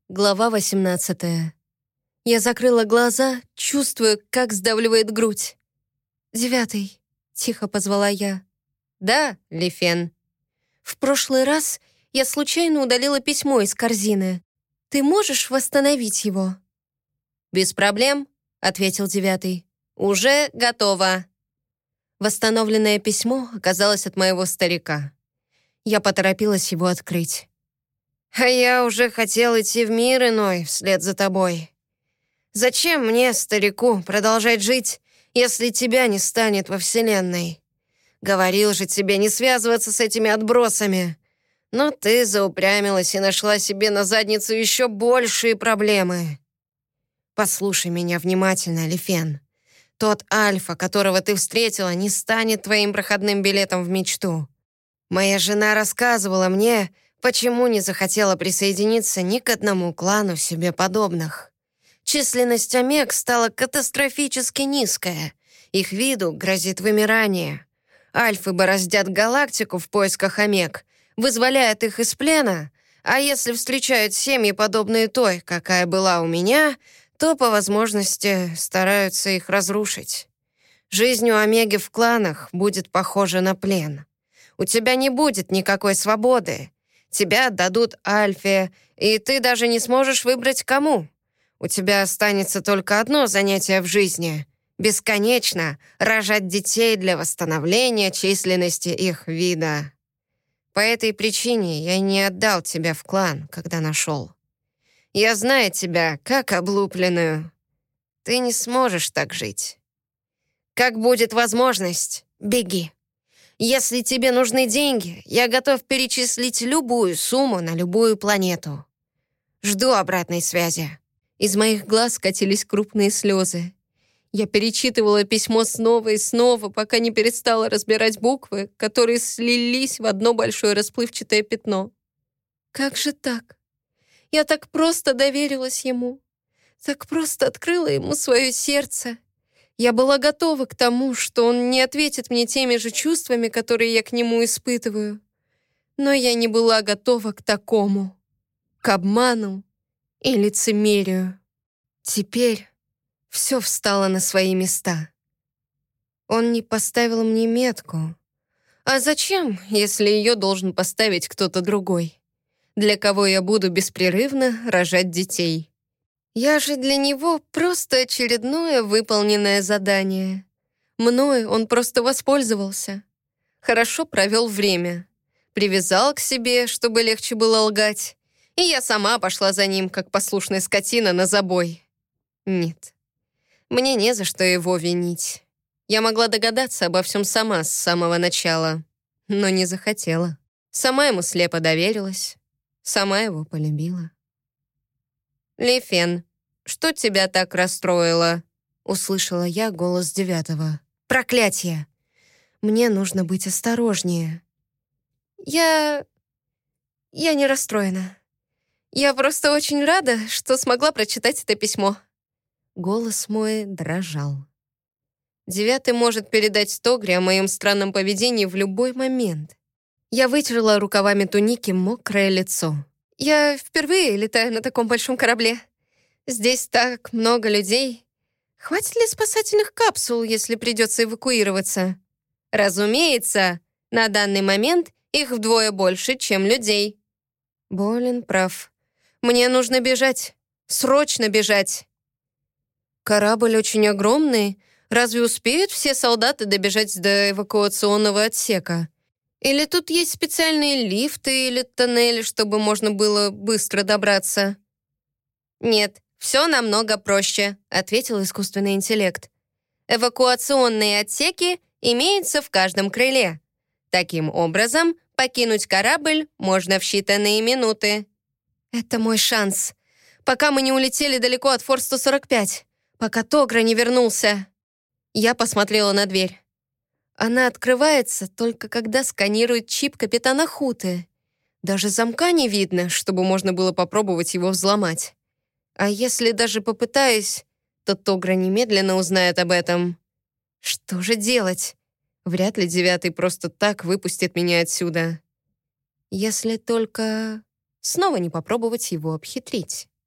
Глава 18. Я закрыла глаза, чувствуя, как сдавливает грудь. «Девятый», — тихо позвала я. «Да, Лифен». «В прошлый раз я случайно удалила письмо из корзины. Ты можешь восстановить его?» «Без проблем», — ответил Девятый. «Уже готово». Восстановленное письмо оказалось от моего старика. Я поторопилась его открыть. «А я уже хотел идти в мир иной вслед за тобой. Зачем мне, старику, продолжать жить, если тебя не станет во Вселенной? Говорил же тебе не связываться с этими отбросами. Но ты заупрямилась и нашла себе на задницу еще большие проблемы. Послушай меня внимательно, Лифен. Тот Альфа, которого ты встретила, не станет твоим проходным билетом в мечту. Моя жена рассказывала мне, почему не захотела присоединиться ни к одному клану себе подобных. Численность омег стала катастрофически низкая. Их виду грозит вымирание. Альфы бороздят галактику в поисках омег, вызволяют их из плена, а если встречают семьи, подобные той, какая была у меня, то по возможности стараются их разрушить. Жизнь у омеги в кланах будет похожа на плен. У тебя не будет никакой свободы. Тебя отдадут Альфе, и ты даже не сможешь выбрать, кому. У тебя останется только одно занятие в жизни — бесконечно рожать детей для восстановления численности их вида. По этой причине я не отдал тебя в клан, когда нашел. Я знаю тебя, как облупленную. Ты не сможешь так жить. Как будет возможность, беги. Если тебе нужны деньги, я готов перечислить любую сумму на любую планету. Жду обратной связи». Из моих глаз катились крупные слезы. Я перечитывала письмо снова и снова, пока не перестала разбирать буквы, которые слились в одно большое расплывчатое пятно. Как же так? Я так просто доверилась ему. Так просто открыла ему свое сердце. Я была готова к тому, что он не ответит мне теми же чувствами, которые я к нему испытываю. Но я не была готова к такому, к обману и лицемерию. Теперь все встало на свои места. Он не поставил мне метку. А зачем, если ее должен поставить кто-то другой? Для кого я буду беспрерывно рожать детей? Я же для него просто очередное выполненное задание. Мною он просто воспользовался. Хорошо провел время. Привязал к себе, чтобы легче было лгать. И я сама пошла за ним, как послушная скотина, на забой. Нет, мне не за что его винить. Я могла догадаться обо всем сама с самого начала, но не захотела. Сама ему слепо доверилась, сама его полюбила. «Лифен, что тебя так расстроило?» Услышала я голос Девятого. «Проклятие! Мне нужно быть осторожнее». Я не расстроена. Я просто очень рада, что смогла прочитать это письмо». Голос мой дрожал. Девятый может передать Тогре о моем странном поведении в любой момент. Я вытерла рукавами туники мокрое лицо. «Я впервые летаю на таком большом корабле. Здесь так много людей. Хватит ли спасательных капсул, если придется эвакуироваться?» «Разумеется, на данный момент их вдвое больше, чем людей». Болин прав. Мне нужно бежать. Срочно бежать. Корабль очень огромный. Разве успеют все солдаты добежать до эвакуационного отсека? Или тут есть специальные лифты или тоннели, чтобы можно было быстро добраться? «Нет, все намного проще», — ответил искусственный интеллект. «Эвакуационные отсеки имеются в каждом крыле. Таким образом, покинуть корабль можно в считанные минуты». «Это мой шанс. Пока мы не улетели далеко от Форт-145. Пока Тогра не вернулся». Я посмотрела на дверь. Она открывается только когда сканирует чип капитана Хуты. Даже замка не видно, чтобы можно было попробовать его взломать. А если даже попытаюсь, то Тогра немедленно узнает об этом. Что же делать? Вряд ли Девятый просто так выпустит меня отсюда. Если только снова не попробовать его обхитрить.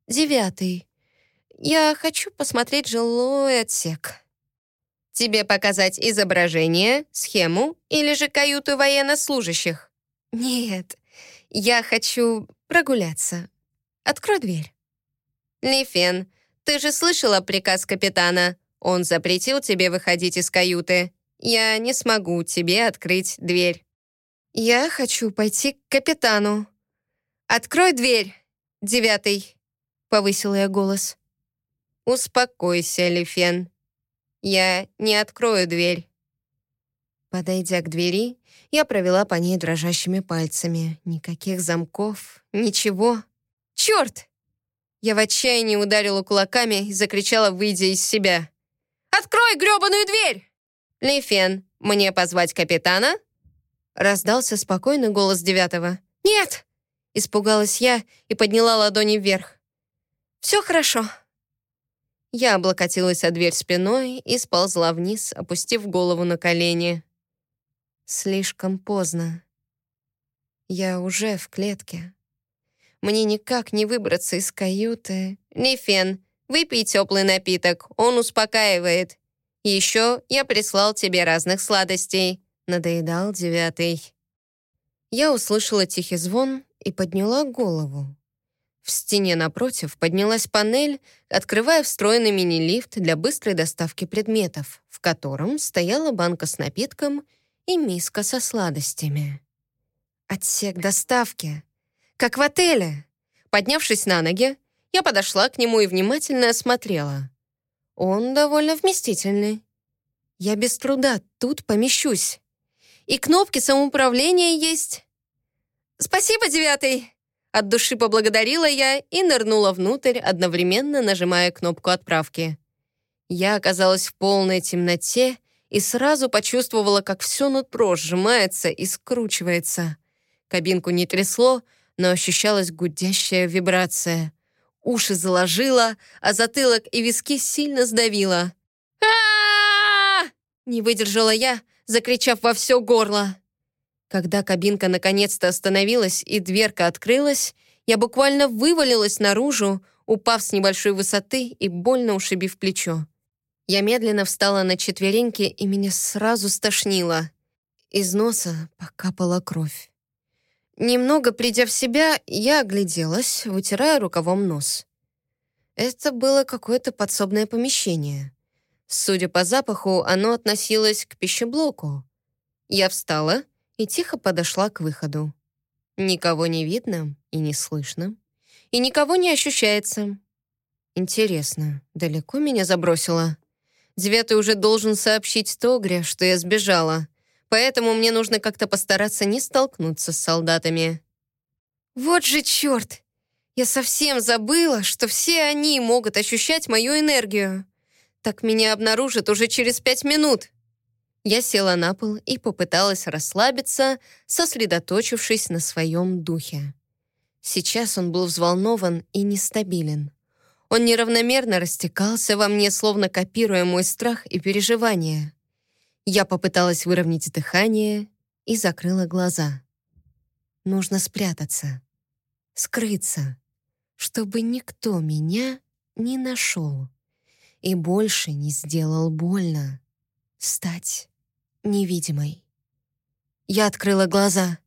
9. Я хочу посмотреть жилой отсек. Тебе показать изображение, схему или же каюту военнослужащих? Нет, я хочу прогуляться. Открой дверь. Лифен, ты же слышала приказ капитана? Он запретил тебе выходить из каюты. Я не смогу тебе открыть дверь. Я хочу пойти к капитану. Открой дверь, 9. Повысила я голос. Успокойся, Лифен. Я не открою дверь. Подойдя к двери, я провела по ней дрожащими пальцами. Никаких замков, ничего. Черт! Я в отчаянии ударила кулаками и закричала, выйдя из себя. «Открой грёбаную дверь!» «Лифен, мне позвать капитана?» Раздался спокойный голос 9. «Нет!» — испугалась я и подняла ладони вверх. «Все хорошо». Я облокотилась о дверь спиной и сползла вниз, опустив голову на колени. Слишком поздно. Я уже в клетке. Мне никак не выбраться из каюты. Лифен, выпей теплый напиток, он успокаивает. Еще я прислал тебе разных сладостей. Надоедал 9. Я услышала тихий звон и подняла голову. В стене напротив поднялась панель, открывая встроенный мини-лифт для быстрой доставки предметов, в котором стояла банка с напитком и миска со сладостями. Отсек доставки. Как в отеле. Поднявшись на ноги, я подошла к нему и внимательно осмотрела. Он довольно вместительный. Я без труда тут помещусь. И кнопки самоуправления есть. «Спасибо, 9!» От души поблагодарила я и нырнула внутрь, одновременно нажимая кнопку отправки. Я оказалась в полной темноте и сразу почувствовала, как все нутро сжимается и скручивается. Кабинку не трясло, но ощущалась гудящая вибрация. Уши заложило, а затылок и виски сильно сдавило. «А-а-а!» Не выдержала я, закричав во все горло. Когда кабинка наконец-то остановилась и дверка открылась, я буквально вывалилась наружу, упав с небольшой высоты и больно ушибив плечо. Я медленно встала на четвереньки, и меня сразу стошнило. Из носа покапала кровь. Немного придя в себя, я огляделась, вытирая рукавом нос. Это было какое-то подсобное помещение. Судя по запаху, оно относилось к пищеблоку. Я встала и тихо подошла к выходу. Никого не видно и не слышно, и никого не ощущается. Интересно, далеко меня забросило? 9 уже должен сообщить Тогре, что я сбежала, поэтому мне нужно как-то постараться не столкнуться с солдатами. Вот же черт! Я совсем забыла, что все они могут ощущать мою энергию. Так меня обнаружат уже через 5 минут. Я села на пол и попыталась расслабиться, сосредоточившись на своем духе. Сейчас он был взволнован и нестабилен. Он неравномерно растекался во мне, словно копируя мой страх и переживания. Я попыталась выровнять дыхание и закрыла глаза. Нужно спрятаться, скрыться, чтобы никто меня не нашел и больше не сделал больно. Стать невидимой. Я открыла глаза.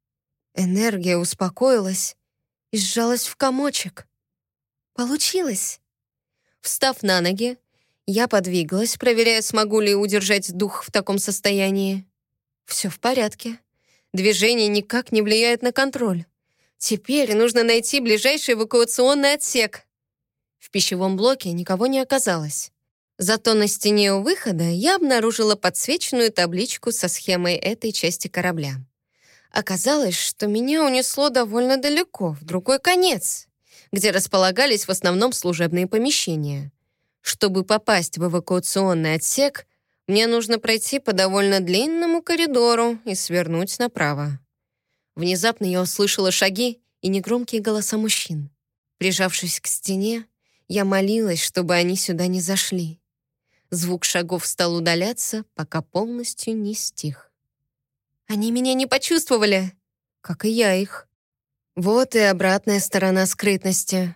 Энергия успокоилась и сжалась в комочек. Получилось. Встав на ноги, я подвигалась, проверяя, смогу ли удержать дух в таком состоянии. Все в порядке. Движение никак не влияет на контроль. Теперь нужно найти ближайший эвакуационный отсек. В пищевом блоке никого не оказалось. Зато на стене у выхода я обнаружила подсвеченную табличку со схемой этой части корабля. Оказалось, что меня унесло довольно далеко, в другой конец, где располагались в основном служебные помещения. Чтобы попасть в эвакуационный отсек, мне нужно пройти по довольно длинному коридору и свернуть направо. Внезапно я услышала шаги и негромкие голоса мужчин. Прижавшись к стене, я молилась, чтобы они сюда не зашли. Звук шагов стал удаляться, пока полностью не стих. Они меня не почувствовали, как и я их. Вот и обратная сторона скрытности.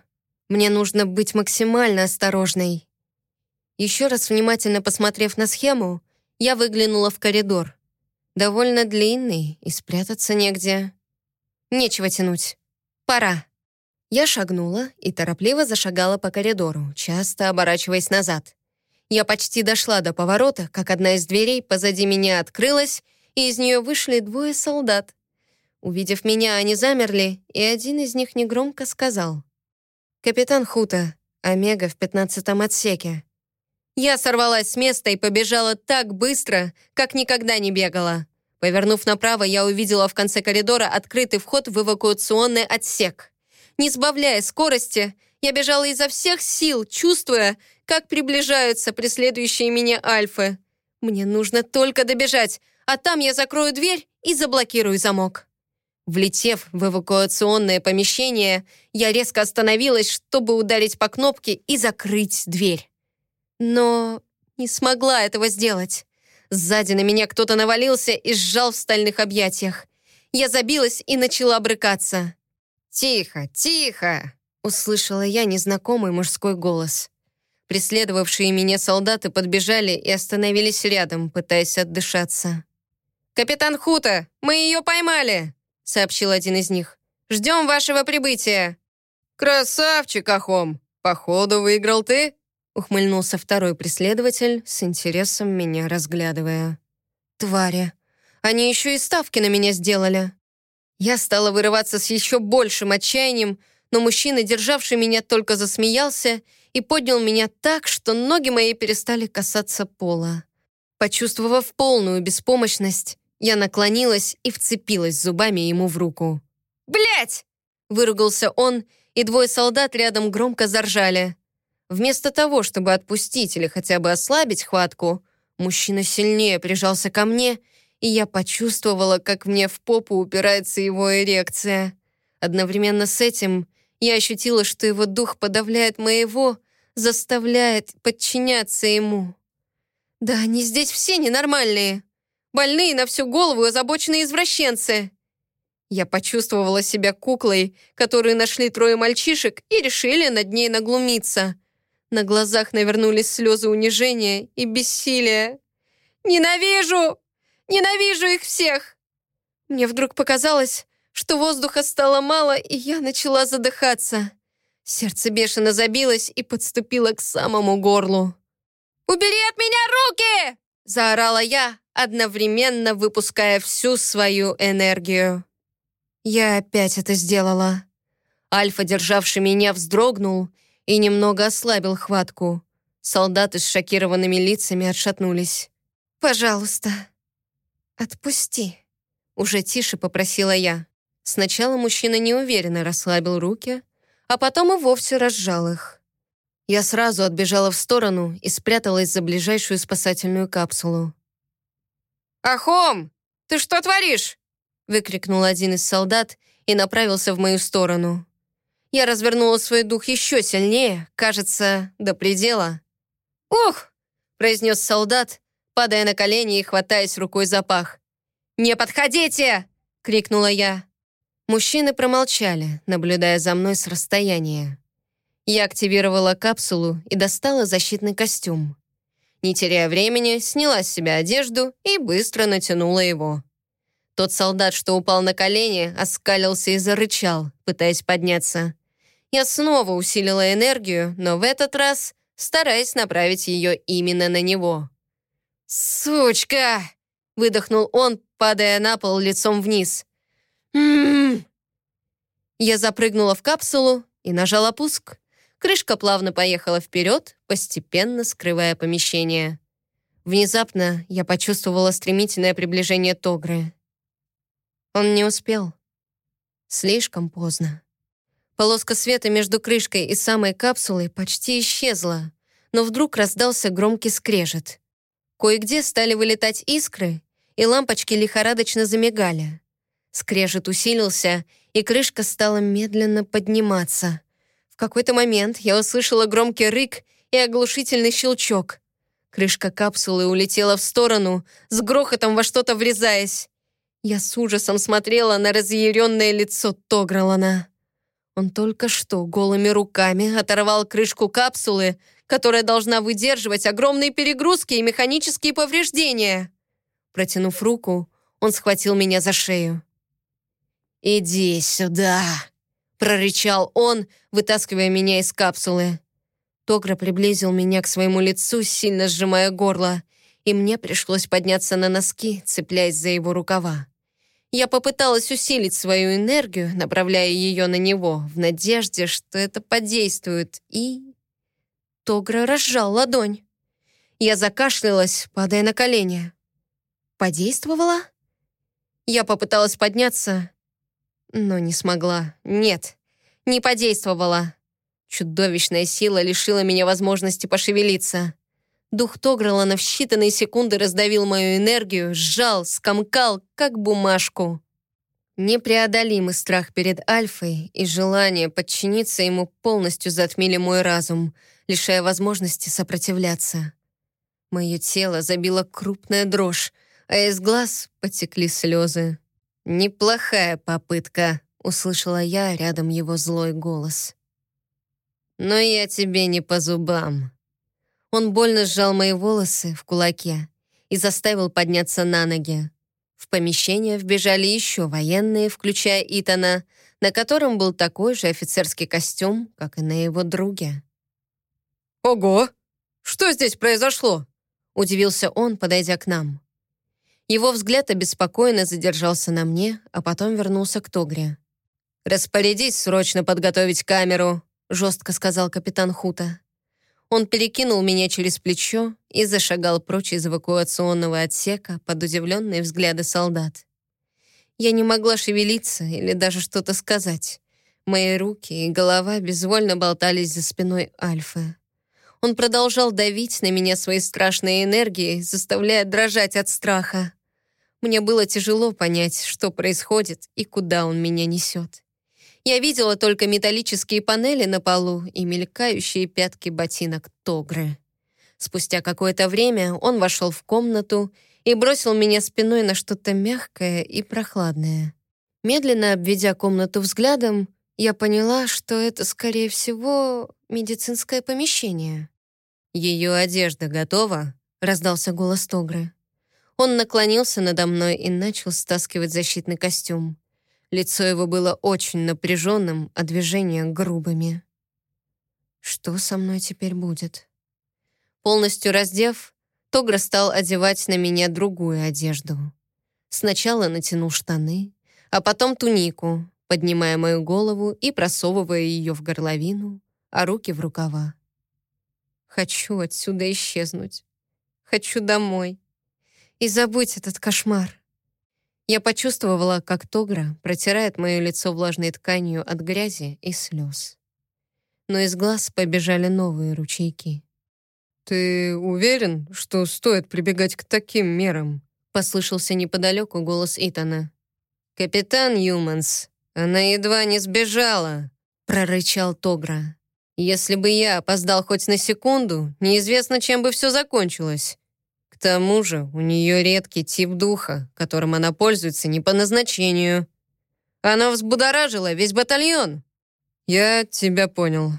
Мне нужно быть максимально осторожной. Еще раз внимательно посмотрев на схему, я выглянула в коридор. Довольно длинный, и спрятаться негде. Нечего тянуть. Пора. Я шагнула и торопливо зашагала по коридору, часто оборачиваясь назад. Я почти дошла до поворота, как одна из дверей позади меня открылась, и из нее вышли двое солдат. Увидев меня, они замерли, и один из них негромко сказал: «Капитан Хута, Омега в 15-м отсеке». Я сорвалась с места и побежала так быстро, как никогда не бегала. Повернув направо, я увидела в конце коридора открытый вход в эвакуационный отсек. Не сбавляя скорости, я бежала изо всех сил, чувствуя, как приближаются преследующие меня альфы. Мне нужно только добежать, а там я закрою дверь и заблокирую замок. Влетев в эвакуационное помещение, я резко остановилась, чтобы ударить по кнопке и закрыть дверь. Но не смогла этого сделать. Сзади на меня кто-то навалился и сжал в стальных объятиях. Я забилась и начала брыкаться. «Тихо, тихо!» — услышала я незнакомый мужской голос. Преследовавшие меня солдаты подбежали и остановились рядом, пытаясь отдышаться. «Капитан Хута, мы ее поймали!» — сообщил один из них. «Ждем вашего прибытия!» «Красавчик, Ахом! Походу, выиграл ты?» — ухмыльнулся второй преследователь, с интересом меня разглядывая. «Твари! Они еще и ставки на меня сделали!» Я стала вырываться с еще большим отчаянием, но мужчина, державший меня, только засмеялся и поднял меня так, что ноги мои перестали касаться пола. Почувствовав полную беспомощность, я наклонилась и вцепилась зубами ему в руку. «Блядь!» — выругался он, и двое солдат рядом громко заржали. Вместо того, чтобы отпустить или хотя бы ослабить хватку, мужчина сильнее прижался ко мне, и я почувствовала, как мне в попу упирается его эрекция. Одновременно с этим я ощутила, что его дух подавляет моего, заставляет подчиняться ему. Да они здесь все ненормальные. Больные на всю голову и озабоченные извращенцы. Я почувствовала себя куклой, которую нашли трое мальчишек и решили над ней наглумиться. На глазах навернулись слезы унижения и бессилия. «Ненавижу! Ненавижу их всех!» Мне вдруг показалось, что воздуха стало мало, и я начала задыхаться. Сердце бешено забилось и подступило к самому горлу. «Убери от меня руки!» — заорала я, одновременно выпуская всю свою энергию. Я опять это сделала. Альфа, державший меня, вздрогнул и немного ослабил хватку. Солдаты с шокированными лицами отшатнулись. «Пожалуйста, отпусти», — уже тише попросила я. Сначала мужчина неуверенно расслабил руки, а потом и вовсе разжал их. Я сразу отбежала в сторону и спряталась за ближайшую спасательную капсулу. «Ахом, ты что творишь?» — выкрикнул один из солдат и направился в мою сторону. Я развернула свой дух еще сильнее, кажется, до предела. «Ух!» — произнес солдат, падая на колени и хватаясь рукой за пах. «Не подходите!» — крикнула я. Мужчины промолчали, наблюдая за мной с расстояния. Я активировала капсулу и достала защитный костюм. Не теряя времени, сняла с себя одежду и быстро натянула его. Тот солдат, что упал на колени, оскалился и зарычал, пытаясь подняться. Я снова усилила энергию, но в этот раз стараясь направить ее именно на него. «Сучка!» — выдохнул он, падая на пол лицом вниз. Я запрыгнула в капсулу и нажала пуск. Крышка плавно поехала вперед, постепенно скрывая помещение. Внезапно я почувствовала стремительное приближение Тогры. Он не успел. Слишком поздно. Полоска света между крышкой и самой капсулой почти исчезла, но вдруг раздался громкий скрежет. Кое-где стали вылетать искры, и лампочки лихорадочно замигали. Скрежет усилился, и крышка стала медленно подниматься. В какой-то момент я услышала громкий рык и оглушительный щелчок. Крышка капсулы улетела в сторону, с грохотом во что-то врезаясь. Я с ужасом смотрела на разъяренное лицо Тогралана. Он только что голыми руками оторвал крышку капсулы, которая должна выдерживать огромные перегрузки и механические повреждения. Протянув руку, он схватил меня за шею. «Иди сюда!» — прорычал он, вытаскивая меня из капсулы. Тогра приблизил меня к своему лицу, сильно сжимая горло, и мне пришлось подняться на носки, цепляясь за его рукава. Я попыталась усилить свою энергию, направляя ее на него, в надежде, что это подействует, и... Тогра разжал ладонь. Я закашлялась, падая на колени. Подействовала? Я попыталась подняться, но не смогла. Нет, не подействовала. Чудовищная сила лишила меня возможности пошевелиться. Дух Тогралана в считанные секунды раздавил мою энергию, сжал, скомкал, как бумажку. Непреодолимый страх перед Альфой и желание подчиниться ему полностью затмили мой разум, лишая возможности сопротивляться. Мое тело забило крупная дрожь, а из глаз потекли слезы. «Неплохая попытка», — услышала я рядом его злой голос. «Но я тебе не по зубам». Он больно сжал мои волосы в кулаке и заставил подняться на ноги. В помещение вбежали еще военные, включая Итана, на котором был такой же офицерский костюм, как и на его друге. «Ого! Что здесь произошло?» — удивился он, подойдя к нам. Его взгляд обеспокоенно задержался на мне, а потом вернулся к Тогре. «Распорядись срочно подготовить камеру», — жестко сказал капитан Хута. Он перекинул меня через плечо и зашагал прочь из эвакуационного отсека под удивленные взгляды солдат. Я не могла шевелиться или даже что-то сказать. Мои руки и голова безвольно болтались за спиной Альфы. Он продолжал давить на меня своей страшной энергией, заставляя дрожать от страха. Мне было тяжело понять, что происходит и куда он меня несет. Я видела только металлические панели на полу и мелькающие пятки ботинок Тогры. Спустя какое-то время он вошел в комнату и бросил меня спиной на что-то мягкое и прохладное. Медленно обведя комнату взглядом, я поняла, что это, скорее всего, медицинское помещение. «Ее одежда готова?» — раздался голос Тогры. Он наклонился надо мной и начал стаскивать защитный костюм. Лицо его было очень напряженным, а движения грубыми. Что со мной теперь будет? Полностью раздев, Тогра стал одевать на меня другую одежду. Сначала натянул штаны, а потом тунику, поднимая мою голову и просовывая ее в горловину, а руки в рукава. Хочу отсюда исчезнуть. Хочу домой. И забыть этот кошмар. Я почувствовала, как Тогра протирает мое лицо влажной тканью от грязи и слез. Но из глаз побежали новые ручейки. «Ты уверен, что стоит прибегать к таким мерам?» — послышался неподалеку голос Итана. «Капитан Юманс, она едва не сбежала», — прорычал Тогра. «Если бы я опоздал хоть на секунду, неизвестно, чем бы все закончилось. К тому же у нее редкий тип духа, которым она пользуется не по назначению. Она взбудоражила весь батальон». «Я тебя понял.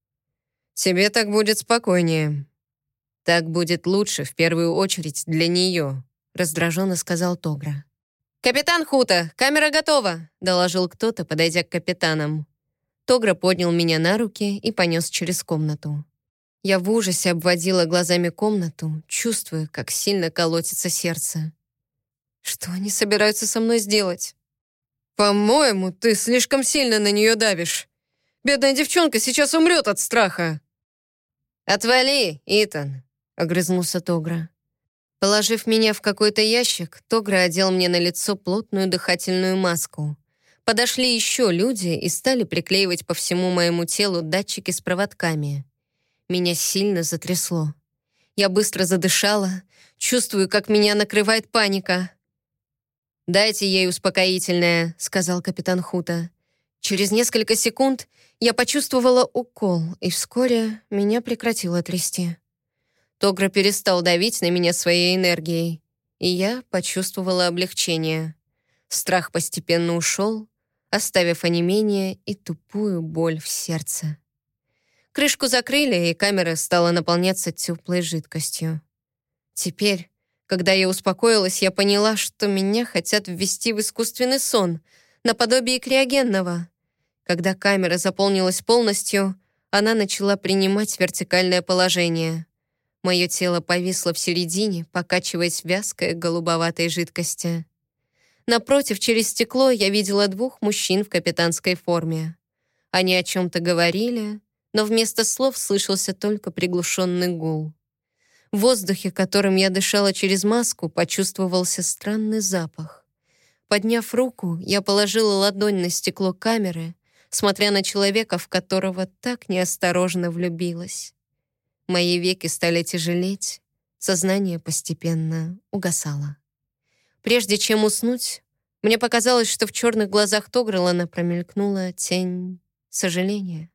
Тебе так будет спокойнее». «Так будет лучше, в первую очередь, для нее», — раздраженно сказал Тогра. «Капитан Хута, камера готова», — доложил кто-то, подойдя к капитанам. Тогра поднял меня на руки и понес через комнату. Я в ужасе обводила глазами комнату, чувствуя, как сильно колотится сердце. Что они собираются со мной сделать? «По-моему, ты слишком сильно на нее давишь. Бедная девчонка сейчас умрет от страха». «Отвали, Итан», — огрызнулся Тогра. Положив меня в какой-то ящик, Тогра одел мне на лицо плотную дыхательную маску. Подошли еще люди и стали приклеивать по всему моему телу датчики с проводками. Меня сильно затрясло. Я быстро задышала, чувствую, как меня накрывает паника. «Дайте ей успокоительное», — сказал капитан Хута. Через несколько секунд я почувствовала укол, и вскоре меня прекратило трясти. Тогра перестал давить на меня своей энергией, и я почувствовала облегчение. Страх постепенно ушел, оставив онемение и тупую боль в сердце. Крышку закрыли, и камера стала наполняться теплой жидкостью. Теперь, когда я успокоилась, я поняла, что меня хотят ввести в искусственный сон, наподобие криогенного. Когда камера заполнилась полностью, она начала принимать вертикальное положение. Мое тело повисло в середине, покачиваясь в вязкой голубоватой жидкости. Напротив, через стекло, я видела 2 мужчин в капитанской форме. Они о чем-то говорили, но вместо слов слышался только приглушенный гул. В воздухе, которым я дышала через маску, почувствовался странный запах. Подняв руку, я положила ладонь на стекло камеры, смотря на человека, в которого так неосторожно влюбилась. Мои веки стали тяжелеть, сознание постепенно угасало. Прежде чем уснуть, мне показалось, что в черных глазах Тогрелана промелькнула тень сожаления.